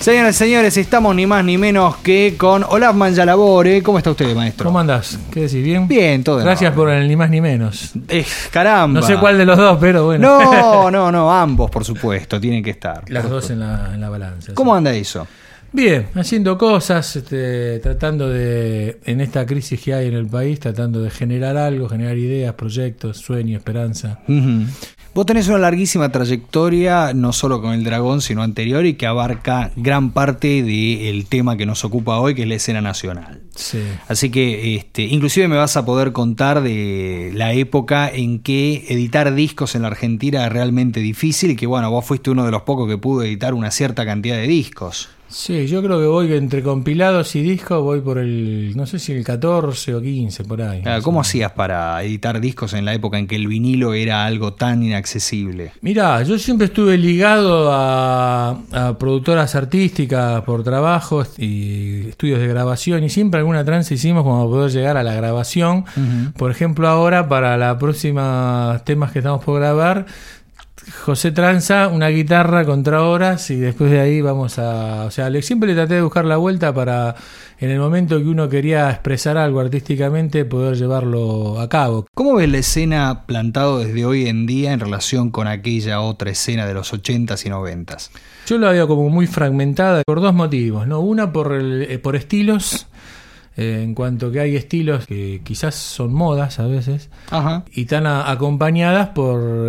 Señoras y señores, estamos ni más ni menos que con Olaf Mangialabore. ¿Cómo está usted, maestro? ¿Cómo andás? ¿Qué decís? ¿Bien? Bien, todo bien. Gracias por el ni más ni menos. Caramba. No sé cuál de los dos, pero bueno. No, ambos, por supuesto, tienen que estar. Las dos en la balanza. ¿Cómo sí. anda eso? Bien, haciendo cosas, tratando de, en esta crisis que hay en el país, tratando de generar algo, generar ideas, proyectos, sueños, esperanza. Uh-huh. Vos tenés una larguísima trayectoria, no solo con el Dragón, sino anterior, y que abarca gran parte del tema que nos ocupa hoy, que es la escena nacional. Sí. Así que inclusive me vas a poder contar de la época en que editar discos en la Argentina era realmente difícil y que, bueno, vos fuiste uno de los pocos que pudo editar una cierta cantidad de discos. Sí, yo creo que voy entre compilados y discos, voy por el, no sé si el 14 o 15, por ahí. ¿Cómo hacías para editar discos en la época en que el vinilo era algo tan inaccesible? Mirá, yo siempre estuve ligado a productoras artísticas por trabajo y estudios de grabación, y siempre alguna trance hicimos como para poder llegar a la grabación. Uh-huh. Por ejemplo, ahora para la próxima temas que estamos por grabar, José tranza una guitarra contra horas y después de ahí vamos a... O sea, siempre le traté de buscar la vuelta para, en el momento que uno quería expresar algo artísticamente, poder llevarlo a cabo. ¿Cómo ves la escena plantado desde hoy en día en relación con aquella otra escena de los 80s y 90s? Yo la veo como muy fragmentada por dos motivos, ¿no? Una por estilos. En cuanto que hay estilos que quizás son modas a veces. Ajá. Y están acompañadas por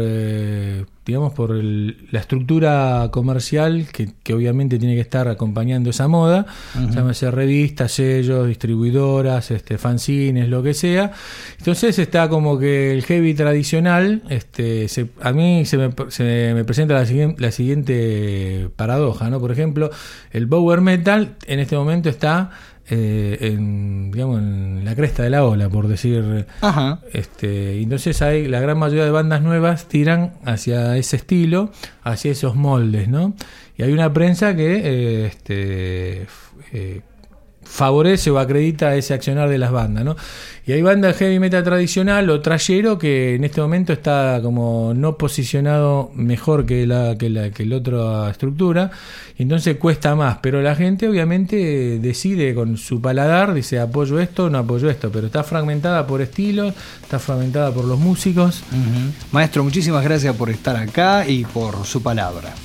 la estructura comercial que obviamente tiene que estar acompañando esa moda. Uh-huh. Llámese revistas, sellos, distribuidoras, fanzines, lo que sea. Entonces está como que el heavy tradicional, a mí se me presenta la siguiente paradoja, ¿no? Por ejemplo, el power metal en este momento está en la cresta de la ola, por decir. Ajá. Entonces hay la gran mayoría de bandas nuevas tiran hacia ese estilo, hacia esos moldes, ¿no? Y hay una prensa que favorece o acredita ese accionar de las bandas, ¿no? Y hay bandas de heavy metal tradicional o trayero que en este momento está como no posicionado mejor que la otra estructura, y entonces cuesta más, pero la gente obviamente decide con su paladar, dice apoyo esto, no apoyo esto, pero está fragmentada por estilos, está fragmentada por los músicos. Uh-huh. Maestro, muchísimas gracias por estar acá y por su palabra.